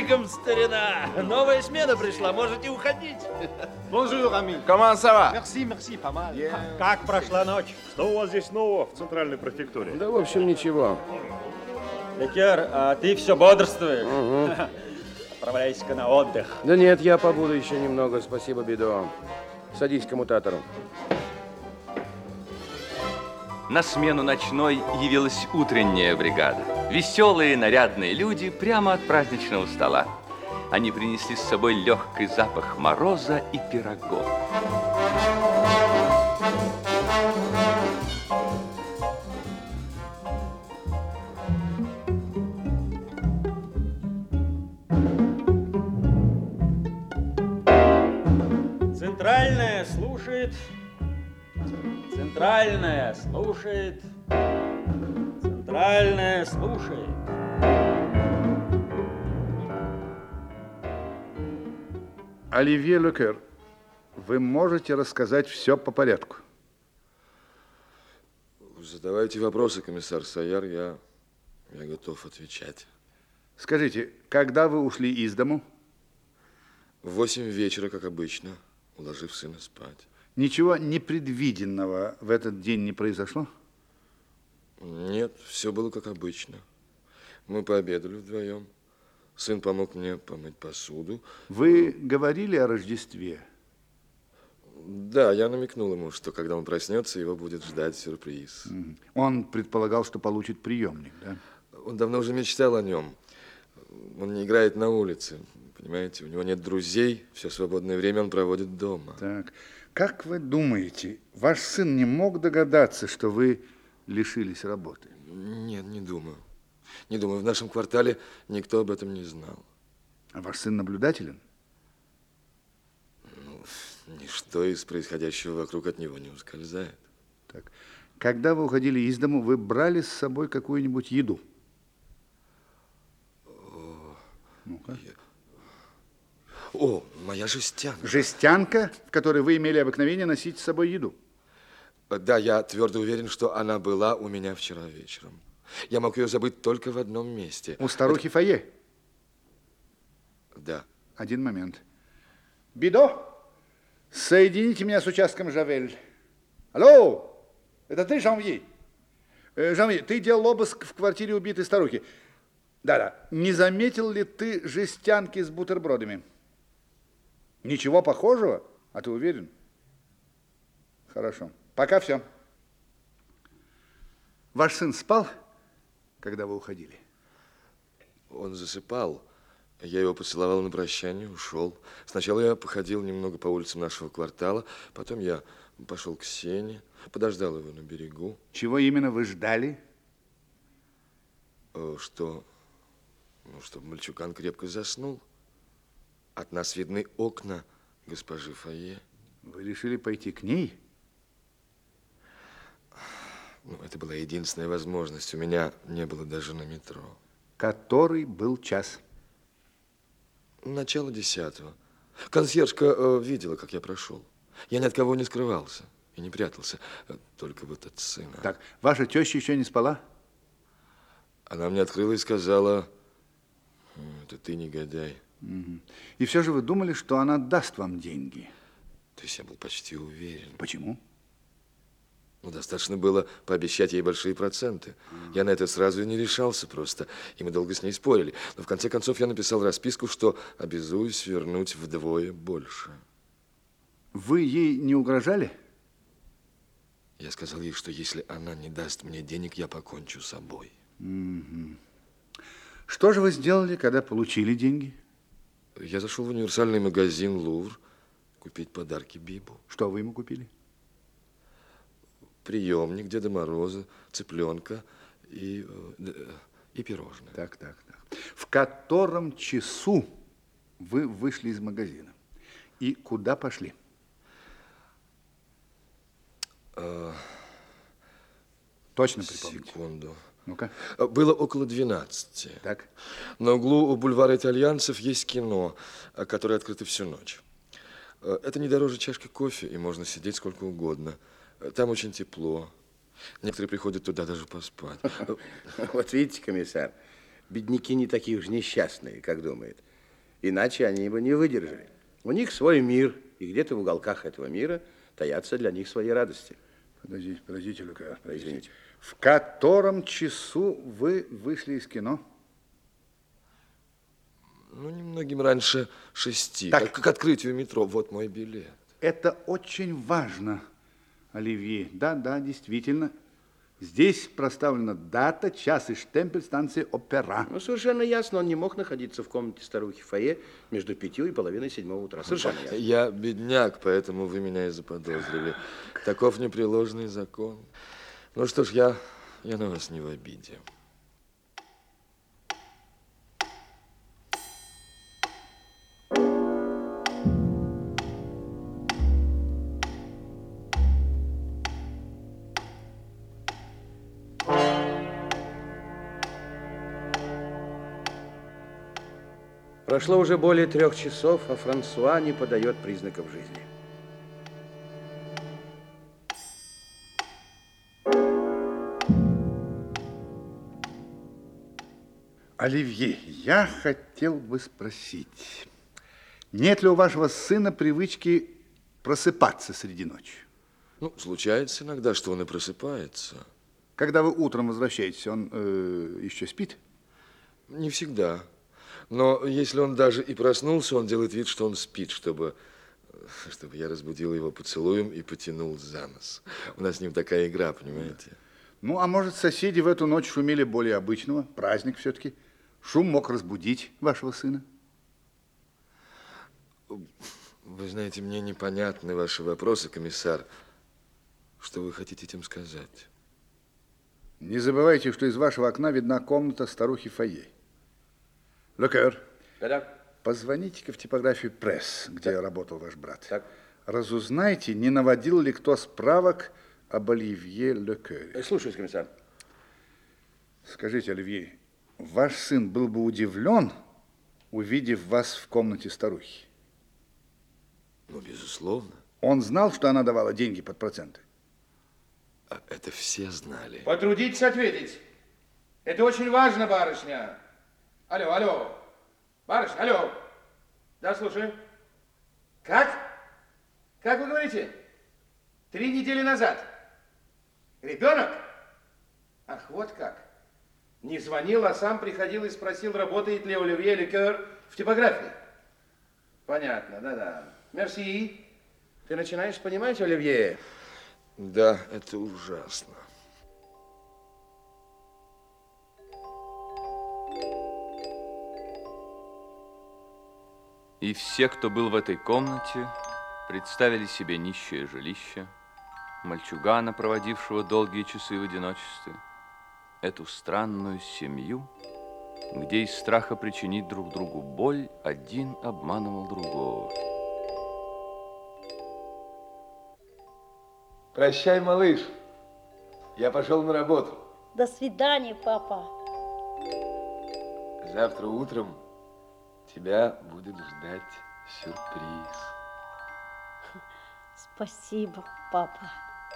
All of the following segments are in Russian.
приветиком, старина. Новая смена пришла, можете уходить. Bonjour, ami. Comment ça va? Merci, merci, pas mal. Как прошла ночь? Что у вас здесь нового в центральной префектуре? Да, в общем, ничего. Ликер, а ты все бодрствуешь? Угу. Отправляйся-ка на отдых. Да нет, я побуду еще немного, спасибо, Бидо. Садись к коммутатору. На смену ночной явилась утренняя бригада. Веселые, нарядные люди прямо от праздничного стола. Они принесли с собой легкий запах мороза и пирогов. Центральная слушает. Центральная слушает. Центральная слушает. Оливье Лекер, вы можете рассказать все по порядку? Задавайте вопросы, комиссар Сайяр, я готов отвечать. Скажите, когда вы ушли из дому? В 8 вечера, как обычно, уложив сына спать. Ничего непредвиденного в этот день не произошло? Нет, все было как обычно. Мы пообедали вдвоем. Сын помог мне помыть посуду. Вы говорили о Рождестве? Да, я намекнул ему, что когда он проснется, его будет ждать сюрприз. Он предполагал, что получит приемник, да? Он давно уже мечтал о нем. Он не играет на улице, понимаете? У него нет друзей, все свободное время он проводит дома. Так, как вы думаете, ваш сын не мог догадаться, что вы лишились работы? Нет, не думаю. Не думаю, в нашем квартале никто об этом не знал. А ваш сын наблюдателен? Ну, ничто из происходящего вокруг от него не ускользает. Так, когда вы уходили из дому, вы брали с собой какую-нибудь еду? Ну-ка. О, моя жестянка. Жестянка, в которой вы имели обыкновение носить с собой еду? Да, я твердо уверен, что она была у меня вчера вечером. Я мог ее забыть только в одном месте. У старухи Фойе? Да. Один момент. Бидо, соедините меня с участком Жавель. Алло, это ты, Жанвье? Жанвье, ты делал обыск в квартире убитой старухи. Да-да. Не заметил ли ты жестянки с бутербродами? Ничего похожего? А ты уверен? Хорошо. Пока все. Ваш сын спал, когда вы уходили? Он засыпал. Я его поцеловал на прощание, ушел. Сначала я походил немного по улицам нашего квартала, потом я пошел к Сене, подождал его на берегу. Чего именно вы ждали? Чтобы мальчуган крепко заснул. От нас видны окна госпожи Фойе. Вы решили пойти к ней? Это была единственная возможность. У меня не было даже на метро. Который был час? Начало 10-го. Консьержка видела, как я прошел. Я ни от кого не скрывался и не прятался. Только вот от сына. Так, ваша теща еще не спала? Она мне открыла и сказала: это ты, негодяй. Угу. И все же вы думали, что она даст вам деньги? То есть я был почти уверен. Почему? Достаточно было пообещать ей большие проценты. Я на это сразу и не решался просто. И мы долго с ней спорили. Но в конце концов я написал расписку, что обязуюсь вернуть вдвое больше. Вы ей не угрожали? Я сказал ей, что если она не даст мне денег, я покончу с собой. Угу. Что же вы сделали, когда получили деньги? Я зашел в универсальный магазин «Лувр» купить подарки Бибу. Что вы ему купили? Приемник Деда Мороза, цыпленка и пирожное. Так. В котором часу вы вышли из магазина? И куда пошли? Точно припомните? Секунду. Ну-ка. Было около 12. Так. На углу у бульвара Итальянцев есть кино, которое открыто всю ночь. Это не дороже чашки кофе, и можно сидеть сколько угодно. Там очень тепло. Некоторые приходят туда даже поспать. Вот видите, комиссар, бедняки не такие уж несчастные, как думает. Иначе они бы не выдержали. У них свой мир, и где-то в уголках этого мира таятся для них свои радости. Подождите, Люка, Извините. В котором часу вы вышли из кино? Ну, немногим раньше 6. Так. Как к открытию метро. Вот мой билет. Это очень важно, Оливье. Да, действительно. Здесь проставлена дата, час и штемпель станции «Опера». Ну, совершенно ясно, он не мог находиться в комнате старухи в фойе между 5 и половиной 7 утра. Совершенно ясно. Я бедняк, поэтому вы меня и заподозрили. Таков непреложный закон. Ну что ж, я на вас не в обиде. Прошло уже более 3 часов, а Франсуа не подает признаков жизни. Оливье, я хотел бы спросить, нет ли у вашего сына привычки просыпаться среди ночи? Ну, случается иногда, что он и просыпается. Когда вы утром возвращаетесь, он еще спит? Не всегда. Но если он даже и проснулся, он делает вид, что он спит, чтобы я разбудил его поцелуем и потянул за нос. У нас с ним такая игра, понимаете? Ну, а может, соседи в эту ночь шумели более обычного? Праздник все-таки. Шум мог разбудить вашего сына? Вы знаете, мне непонятны ваши вопросы, комиссар. Что вы хотите этим сказать? Не забывайте, что из вашего окна видна комната старухи фойе. Лекер, Да-да. позвоните-ка в типографию «Пресс», где работал ваш брат. Так. Разузнайте, не наводил ли кто справок об Оливье Лекере. Слушаюсь, комиссар. Скажите, Оливье, ваш сын был бы удивлен, увидев вас в комнате старухи? Ну, безусловно. Он знал, что она давала деньги под проценты? А это все знали. Потрудитесь ответить. Это очень важно, барышня. Алло. Барышня, алло. Да, слушаю. Как? Как вы говорите? 3 недели назад. Ребенок? Ах, вот как. Не звонил, а сам приходил и спросил, работает ли Оливье Лекер в типографии. Понятно, да. Мерси. Ты начинаешь понимать, Оливье? Да, это ужасно. И все, кто был в этой комнате, представили себе нищее жилище, мальчугана, проводившего долгие часы в одиночестве, эту странную семью, где из страха причинить друг другу боль один обманывал другого. Прощай, малыш. Я пошел на работу. До свидания, папа. Завтра утром тебя будет ждать сюрприз. Спасибо, папа.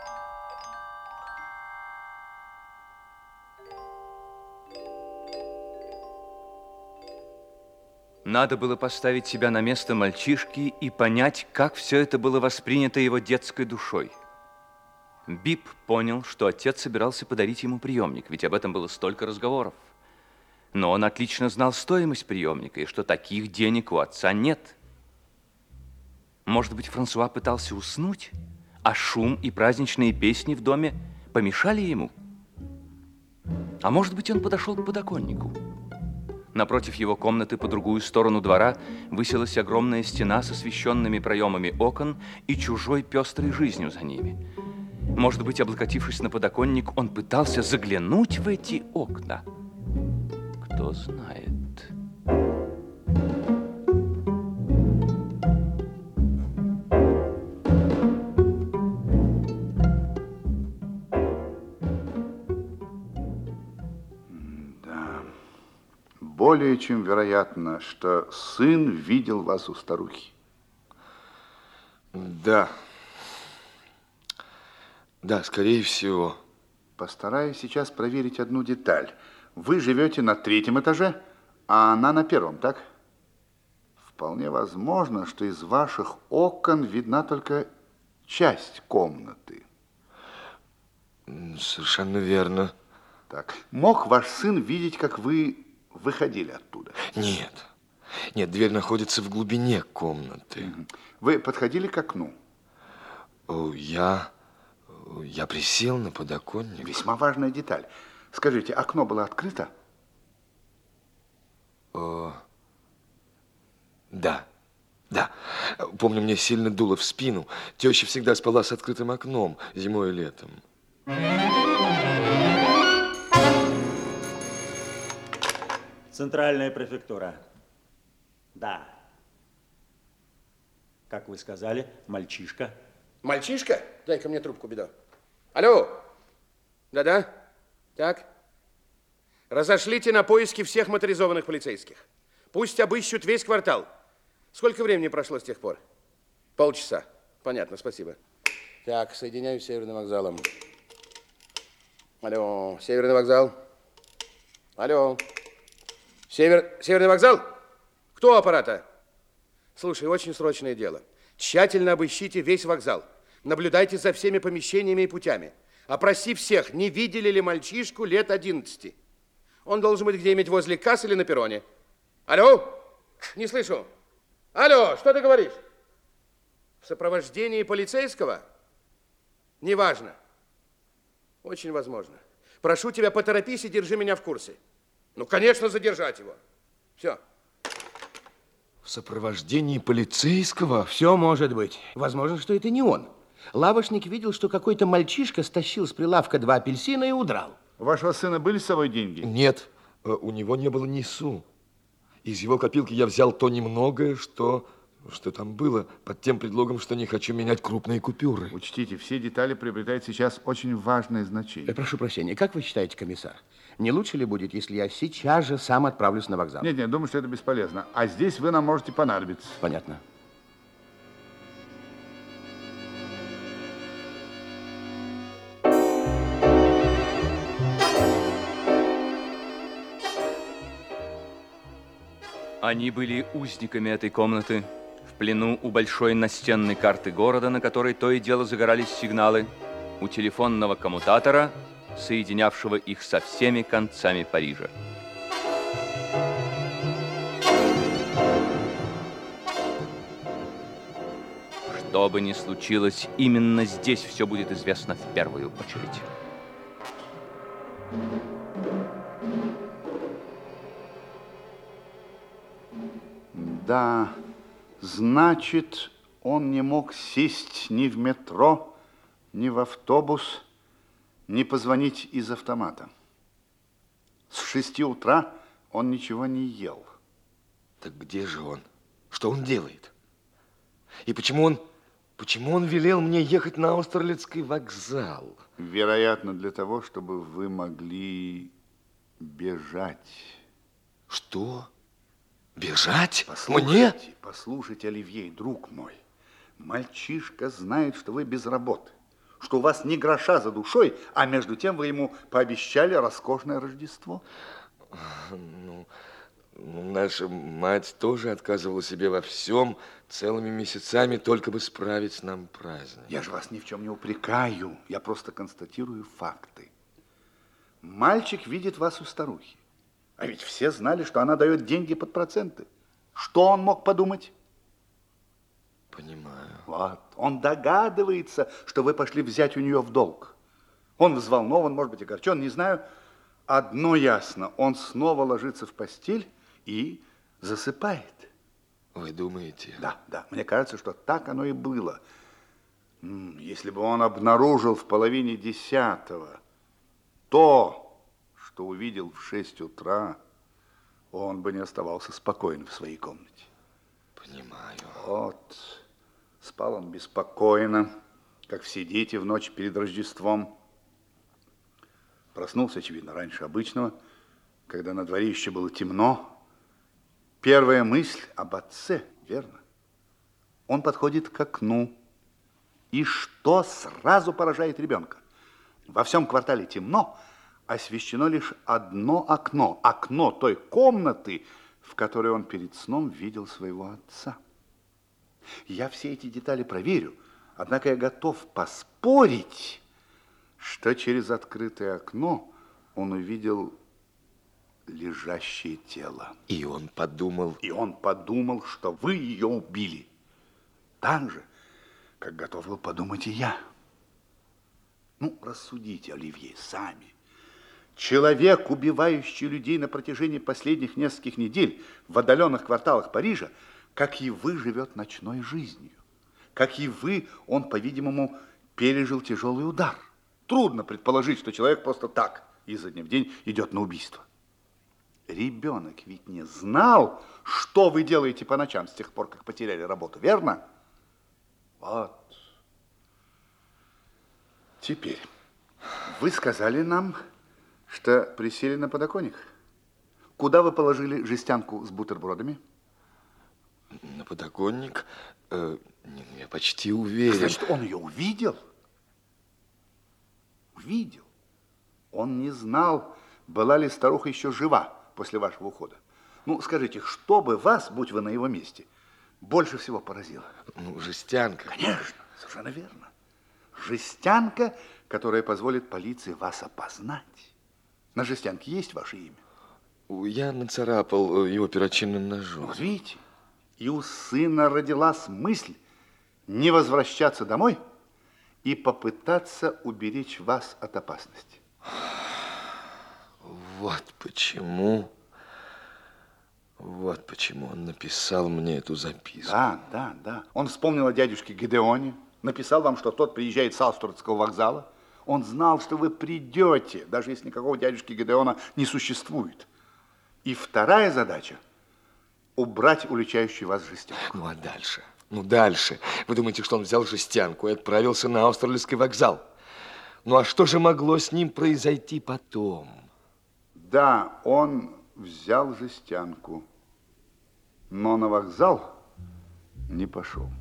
Надо было поставить себя на место мальчишки и понять, как все это было воспринято его детской душой. Бип понял, что отец собирался подарить ему приемник, ведь об этом было столько разговоров. Но он отлично знал стоимость приемника и что таких денег у отца нет. Может быть, Франсуа пытался уснуть, а шум и праздничные песни в доме помешали ему? А может быть, он подошел к подоконнику? Напротив его комнаты по другую сторону двора высилась огромная стена с освещенными проемами окон и чужой пестрой жизнью за ними. Может быть, облокотившись на подоконник, он пытался заглянуть в эти окна. Кто знает. Да. Более чем вероятно, что сын видел вас у старухи. Да. Да, скорее всего. Постараюсь сейчас проверить одну деталь. Вы живете на 3-м этаже, а она на 1-м, так? вполне возможно, что из ваших окон видна только часть комнаты. Совершенно верно. Так. Мог ваш сын видеть, как вы выходили оттуда? Нет. Нет, дверь находится в глубине комнаты. Вы подходили к окну? Я присел на подоконник. Весьма важная деталь. Скажите, окно было открыто? Да. Помню, мне сильно дуло в спину. Теща всегда спала с открытым окном зимой и летом. Центральная префектура. Да. Как вы сказали, мальчишка. Мальчишка? Дай-ка мне трубку, Бидо. Алло. Да-да. Так. Разошлите на поиски всех моторизованных полицейских. Пусть обыщут весь квартал. Сколько времени прошло с тех пор? Полчаса. Понятно, спасибо. Так, соединяюсь с Северным вокзалом. Алло, Северный вокзал. Алло. Северный вокзал? Кто у аппарата? Слушай, очень срочное дело. Тщательно обыщите весь вокзал. Наблюдайте за всеми помещениями и путями. Опроси всех, не видели ли мальчишку лет 11. Он должен быть где-нибудь возле кассы или на перроне. Алло? Не слышу. Алло, что ты говоришь? В сопровождении полицейского? Неважно. Очень возможно. Прошу тебя, поторопись и держи меня в курсе. Ну, конечно, задержать его. Все. В сопровождении полицейского? Все может быть. Возможно, что это не он. Лавочник видел, что какой-то мальчишка стащил с прилавка 2 апельсина и удрал. У вашего сына были с собой деньги? Нет, у него не было ни су. Из его копилки я взял то немногое, что там было, под тем предлогом, что не хочу менять крупные купюры. Учтите, все детали приобретают сейчас очень важное значение. Прошу прощения, как вы считаете, комиссар? Не лучше ли будет, если я сейчас же сам отправлюсь на вокзал? Нет, думаю, что это бесполезно. А здесь вы нам можете понадобиться. Понятно. Они были узниками этой комнаты, в плену у большой настенной карты города, на которой то и дело загорались сигналы, у телефонного коммутатора, соединявшего их со всеми концами Парижа. Что бы ни случилось, именно здесь все будет известно в первую очередь. Да, значит, он не мог сесть ни в метро, ни в автобус, ни позвонить из автомата. С 6 утра он ничего не ел. Так где же он? Что он делает? И почему он велел мне ехать на Аустерлицкий вокзал? Вероятно, для того, чтобы вы могли бежать. Что? Бежать? Послушайте, Мне? послушайте, Оливье, друг мой. Мальчишка знает, что вы без работы, что у вас ни гроша за душой, а между тем вы ему пообещали роскошное Рождество. Ну, наша мать тоже отказывала себе во всем целыми месяцами, только бы справить нам праздник. Я же вас ни в чем не упрекаю, я просто констатирую факты. Мальчик видит вас у старухи. А ведь все знали, что она дает деньги под проценты. Что он мог подумать? Понимаю. Вот, он догадывается, что вы пошли взять у нее в долг. Он взволнован, может быть, огорчен, не знаю. Одно ясно, он снова ложится в постель и засыпает. Вы думаете? Да, мне кажется, что так оно и было. Если бы он обнаружил в половине 10-го то, что увидел в 6 утра, он бы не оставался спокоен в своей комнате. Понимаю. Вот, спал он беспокойно, как все дети в ночь перед Рождеством. Проснулся, очевидно, раньше обычного, когда на дворе еще было темно. Первая мысль об отце, верно? Он подходит к окну. И что сразу поражает ребенка? Во всем квартале темно, освещено лишь одно окно. Окно той комнаты, в которой он перед сном видел своего отца. Я все эти детали проверю, однако я готов поспорить, что через открытое окно он увидел лежащее тело. И он подумал... И он подумал, что вы ее убили. Так же, как готов был подумать и я. Ну, рассудите, Оливье, сами. Человек, убивающий людей на протяжении последних нескольких недель в отдаленных кварталах Парижа, как и вы, живет ночной жизнью. Как и вы, он, по-видимому, пережил тяжелый удар. Трудно предположить, что человек просто так, изо дня в день, идет на убийство. Ребенок ведь не знал, что вы делаете по ночам с тех пор, как потеряли работу, верно? Вот. Теперь, вы сказали нам, что присели на подоконник. Куда вы положили жестянку с бутербродами? На подоконник? Я почти уверен. Значит, он ее увидел? Увидел. Он не знал, была ли старуха еще жива после вашего ухода. Ну, скажите, что бы вас, будь вы на его месте, больше всего поразило? Ну, жестянка. Конечно, совершенно верно. Жестянка, которая позволит полиции вас опознать. На жестянке есть ваше имя? Я нацарапал его перочинным ножом. Вот видите, и у сына родилась мысль не возвращаться домой и попытаться уберечь вас от опасности. Вот почему он написал мне эту записку. Да. Он вспомнил о дядюшке Гидеоне, написал вам, что тот приезжает с Аустургского вокзала. Он знал, что вы придете, даже если никакого дядюшки Гидеона не существует. И вторая задача – убрать уличающую вас жестянку. Ну, а дальше? Ну, дальше. Вы думаете, что он взял жестянку и отправился на Аустерлицкий вокзал? Ну, а что же могло с ним произойти потом? Да, он взял жестянку, но на вокзал не пошел.